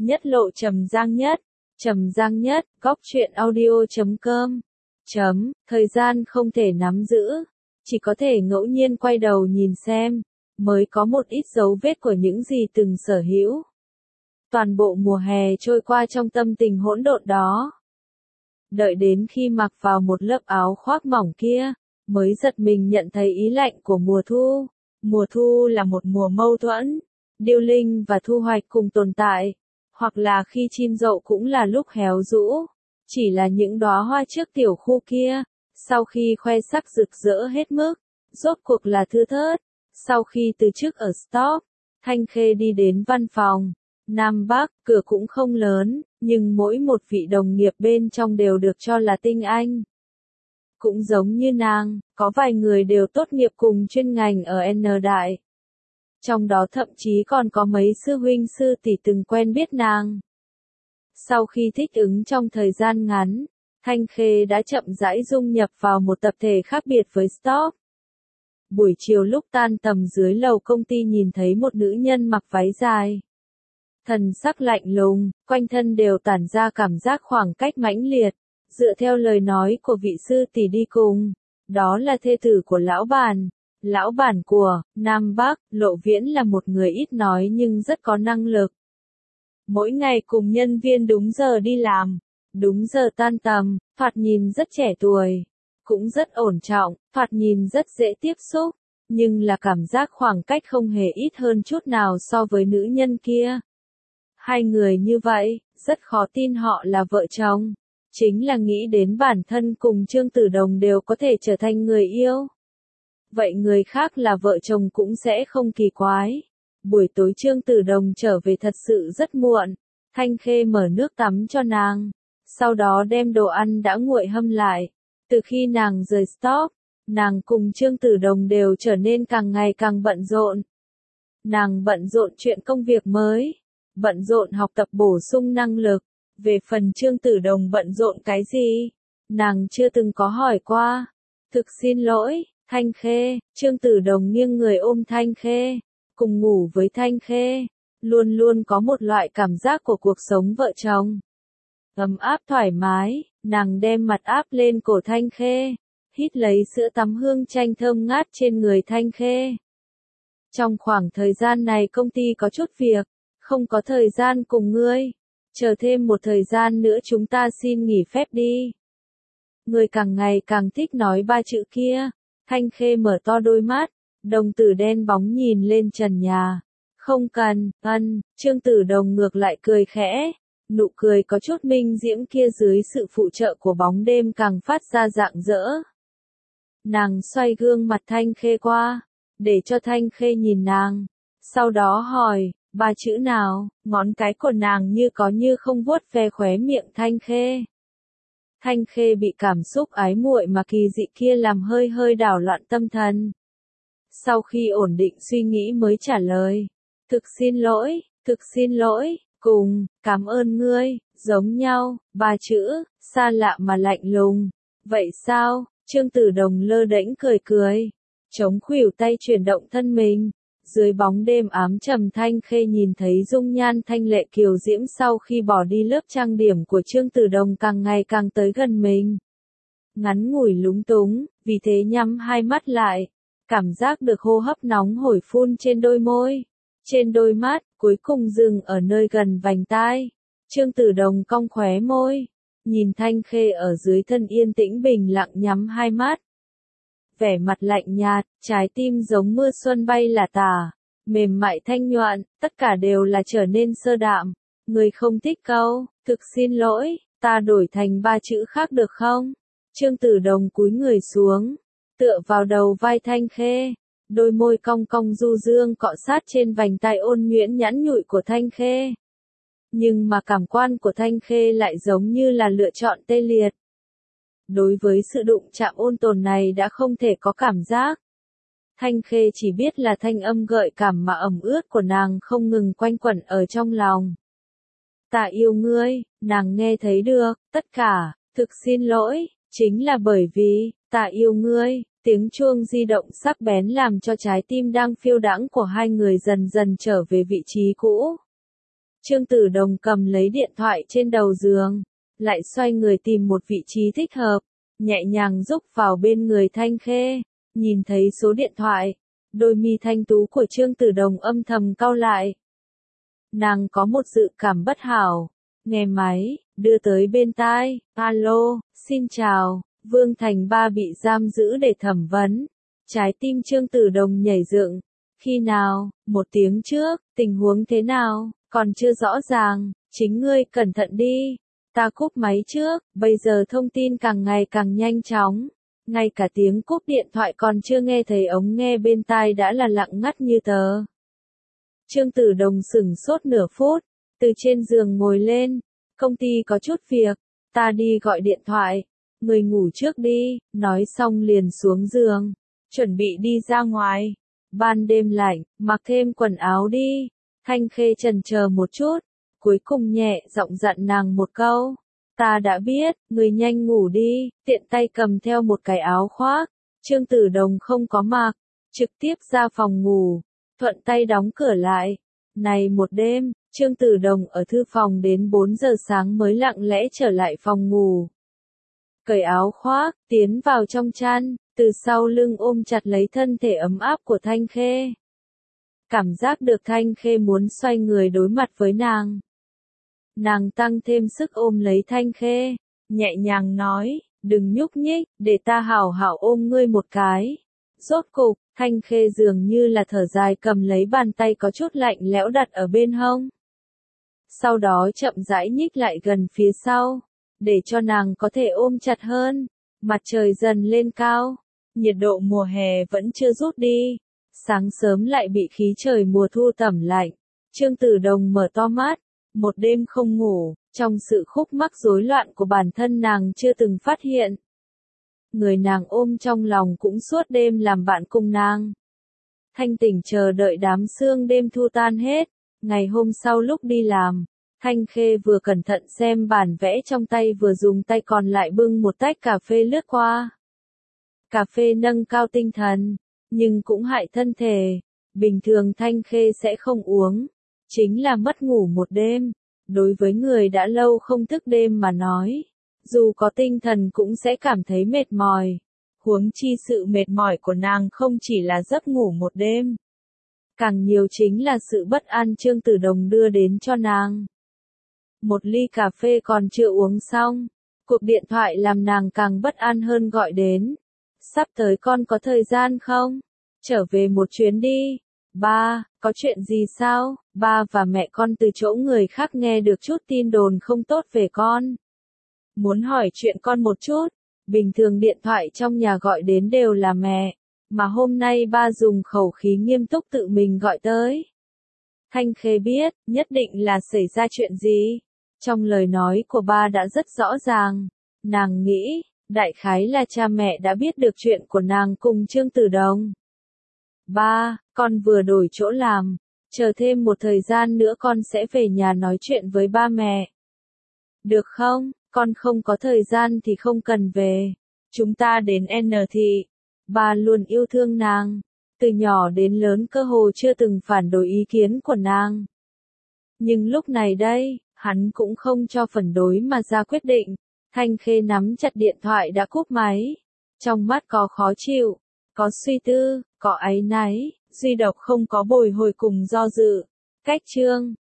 Nhất lộ Trầm Giang Nhất, góc truyện audio.com. Thời gian không thể nắm giữ, chỉ có thể ngẫu nhiên quay đầu nhìn xem, mới có một ít dấu vết của những gì từng sở hữu. Toàn bộ mùa hè trôi qua trong tâm tình hỗn độn đó. Đợi đến khi mặc vào một lớp áo khoác mỏng kia, mới giật mình nhận thấy ý lạnh của mùa thu. Mùa thu là một mùa mâu thuẫn, điêu linh và thu hoạch cùng tồn tại, hoặc là khi chim dậu cũng là lúc héo rũ. Chỉ là những đóa hoa trước tiểu khu kia, sau khi khoe sắc rực rỡ hết mức, rốt cuộc là thưa thớt. Sau khi từ chức ở Stop, Thanh Khê đi đến văn phòng Nam Bắc, cửa cũng không lớn, nhưng mỗi một vị đồng nghiệp bên trong đều được cho là tinh anh. Cũng giống như nàng, có vài người đều tốt nghiệp cùng chuyên ngành ở N Đại. Trong đó thậm chí còn có mấy sư huynh sư tỷ từng quen biết nàng. Sau khi thích ứng trong thời gian ngắn, Thanh Khê đã chậm rãi dung nhập vào một tập thể khác biệt với Stop. Buổi chiều lúc tan tầm dưới lầu công ty nhìn thấy một nữ nhân mặc váy dài. Thần sắc lạnh lùng, quanh thân đều tản ra cảm giác khoảng cách mãnh liệt. Dựa theo lời nói của vị sư tỷ đi cùng, đó là thê tử của lão bản. Lão bản của Nam Bắc, Lộ Viễn là một người ít nói nhưng rất có năng lực. Mỗi ngày cùng nhân viên đúng giờ đi làm, đúng giờ tan tầm, thoạt nhìn rất trẻ tuổi, cũng rất ổn trọng, thoạt nhìn rất dễ tiếp xúc, nhưng là cảm giác khoảng cách không hề ít hơn chút nào so với nữ nhân kia. Hai người như vậy, rất khó tin họ là vợ chồng. Chính là nghĩ đến bản thân cùng Trương Tử Đồng đều có thể trở thành người yêu. Vậy người khác là vợ chồng cũng sẽ không kỳ quái. Buổi tối Trương Tử Đồng trở về thật sự rất muộn. Thanh Khê mở nước tắm cho nàng. Sau đó đem đồ ăn đã nguội hâm lại. Từ khi nàng rời Stop, nàng cùng Trương Tử Đồng đều trở nên càng ngày càng bận rộn. Nàng bận rộn chuyện công việc mới. Bận rộn học tập bổ sung năng lực. Về phần Trương Tử Đồng bận rộn cái gì? Nàng chưa từng có hỏi qua. Thực xin lỗi, Thanh Khê. Trương Tử Đồng nghiêng người ôm Thanh Khê. Cùng ngủ với Thanh Khê. Luôn luôn có một loại cảm giác của cuộc sống vợ chồng. Ấm áp thoải mái, nàng đem mặt áp lên cổ Thanh Khê. Hít lấy sữa tắm hương chanh thơm ngát trên người Thanh Khê. Trong khoảng thời gian này công ty có chút việc, không có thời gian cùng ngươi. Chờ thêm một thời gian nữa chúng ta xin nghỉ phép đi. Người càng ngày càng thích nói ba chữ kia. Thanh Khê mở to đôi mắt, đồng tử đen bóng nhìn lên trần nhà. Không cần, Trương Tử Đồng ngược lại cười khẽ. Nụ cười có chút minh diễm kia dưới sự phụ trợ của bóng đêm càng phát ra rạng rỡ. Nàng xoay gương mặt Thanh Khê qua, để cho Thanh Khê nhìn nàng. Sau đó hỏi, ba chữ nào? Ngón cái của nàng như có như không vuốt ve khóe miệng Thanh Khê. Thanh Khê bị cảm xúc ái muội mà kỳ dị kia làm hơi hơi đảo loạn tâm thần. Sau khi ổn định suy nghĩ mới trả lời. Thực xin lỗi, cùng, cảm ơn ngươi, giống nhau, ba chữ, xa lạ mà lạnh lùng. Vậy sao? Trương Tử Đồng lơ đễnh cười. Chống khuỷu tay chuyển động thân mình. Dưới bóng đêm ám trầm Thanh Khê nhìn thấy dung nhan thanh lệ kiều diễm sau khi bỏ đi lớp trang điểm của Trương Tử Đồng càng ngày càng tới gần mình. Ngắn ngủi lúng túng, vì thế nhắm hai mắt lại. Cảm giác được hô hấp nóng hổi phun trên đôi môi, trên đôi mắt, cuối cùng dừng ở nơi gần vành tai. Trương Tử Đồng cong khóe môi, nhìn Thanh Khê ở dưới thân yên tĩnh bình lặng nhắm hai mắt. Vẻ mặt lạnh nhạt, trái tim giống mưa xuân bay là tả, mềm mại thanh nhuận, tất cả đều là trở nên sơ đạm. Người không thích câu, thực xin lỗi, ta đổi thành ba chữ khác được không? Trương Tử Đồng cúi người xuống, tựa vào đầu vai Thanh Khê, đôi môi cong cong du dương cọ sát trên vành tai ôn nhuyễn nhẵn nhụi của Thanh Khê. Nhưng mà cảm quan của Thanh Khê lại giống như là lựa chọn tê liệt. Đối với sự đụng chạm ôn tồn này đã không thể có cảm giác. Thanh Khê chỉ biết là thanh âm gợi cảm mà ẩm ướt của nàng không ngừng quanh quẩn ở trong lòng. Ta yêu ngươi, nàng nghe thấy được, tất cả, thực xin lỗi, chính là bởi vì, ta yêu ngươi, tiếng chuông di động sắc bén làm cho trái tim đang phiêu đãng của hai người dần dần trở về vị trí cũ. Trương Tử Đồng cầm lấy điện thoại trên đầu giường, lại xoay người tìm một vị trí thích hợp, nhẹ nhàng rúc vào bên người Thanh Khê, nhìn thấy số điện thoại, đôi mi thanh tú của Trương Tử Đồng âm thầm cau lại. Nàng có một dự cảm bất hảo, nghe máy, đưa tới bên tai, alo, xin chào, Vương Thành Ba bị giam giữ để thẩm vấn. Trái tim Trương Tử Đồng nhảy dựng, khi nào, 1 tiếng trước, tình huống thế nào, còn chưa rõ ràng, chính ngươi cẩn thận đi. Ta cúp máy trước, bây giờ thông tin càng ngày càng nhanh chóng. Ngay cả tiếng cúp điện thoại còn chưa nghe thấy ống nghe bên tai đã là lặng ngắt như tờ. Trương Tử Đồng sửng sốt nửa phút, từ trên giường ngồi lên, công ty có chút việc, ta đi gọi điện thoại, người ngủ trước đi, nói xong liền xuống giường, chuẩn bị đi ra ngoài. Ban đêm lạnh, mặc thêm quần áo đi. Thanh Khê chần chờ một chút, cuối cùng nhẹ giọng dặn nàng một câu. Ta đã biết, người nhanh ngủ đi, tiện tay cầm theo một cái áo khoác. Trương Tử Đồng không có mặc, trực tiếp ra phòng ngủ, thuận tay đóng cửa lại. Này một đêm, Trương Tử Đồng ở thư phòng đến 4 giờ sáng mới lặng lẽ trở lại phòng ngủ. Cởi áo khoác, tiến vào trong chăn, từ sau lưng ôm chặt lấy thân thể ấm áp của Thanh Khê. Cảm giác được Thanh Khê muốn xoay người đối mặt với nàng. Nàng tăng thêm sức ôm lấy Thanh Khê, nhẹ nhàng nói, đừng nhúc nhích, để ta hảo hảo ôm ngươi một cái. Rốt cục, Thanh Khê dường như là thở dài cầm lấy bàn tay có chút lạnh lẽo đặt ở bên hông. Sau đó chậm rãi nhích lại gần phía sau, để cho nàng có thể ôm chặt hơn. Mặt trời dần lên cao, nhiệt độ mùa hè vẫn chưa rút đi. Sáng sớm lại bị khí trời mùa thu tẩm lạnh. Trương Tử Đồng mở to mắt, một đêm không ngủ, trong sự khúc mắc rối loạn của bản thân nàng chưa từng phát hiện. Người nàng ôm trong lòng cũng suốt đêm làm bạn cùng nàng. Thanh tỉnh chờ đợi đám sương đêm thu tan hết. Ngày hôm sau lúc đi làm, Thanh Khê vừa cẩn thận xem bản vẽ trong tay vừa dùng tay còn lại bưng một tách cà phê lướt qua. Cà phê nâng cao tinh thần, nhưng cũng hại thân thể. Bình thường Thanh Khê sẽ không uống, chính là mất ngủ một đêm. Đối với người đã lâu không thức đêm mà nói, dù có tinh thần cũng sẽ cảm thấy mệt mỏi. Huống chi sự mệt mỏi của nàng không chỉ là giấc ngủ một đêm, càng nhiều chính là sự bất an Trương Tử Đồng đưa đến cho nàng. Một ly cà phê còn chưa uống xong, cuộc điện thoại làm nàng càng bất an hơn gọi đến. Sắp tới con có thời gian không? Trở về một chuyến đi. Ba, có chuyện gì sao? Ba và mẹ con từ chỗ người khác nghe được chút tin đồn không tốt về con. Muốn hỏi chuyện con một chút. Bình thường điện thoại trong nhà gọi đến đều là mẹ, mà hôm nay ba dùng khẩu khí nghiêm túc tự mình gọi tới. Thanh Khê biết, nhất định là xảy ra chuyện gì. Trong lời nói của ba đã rất rõ ràng. Nàng nghĩ, đại khái là cha mẹ đã biết được chuyện của nàng cùng Trương Tử Đồng. Ba, con vừa đổi chỗ làm, chờ thêm một thời gian nữa con sẽ về nhà nói chuyện với ba mẹ. Được không? Con không có thời gian thì không cần về. Chúng ta đến N thị. Ba luôn yêu thương nàng. Từ nhỏ đến lớn cơ hồ chưa từng phản đối ý kiến của nàng. Nhưng lúc này đây, hắn cũng không cho phản đối mà ra quyết định. Thanh Khê nắm chặt điện thoại đã cúp máy. Trong mắt có khó chịu, có suy tư, có áy náy, duy độc không có bồi hồi cùng do dự. Cách chương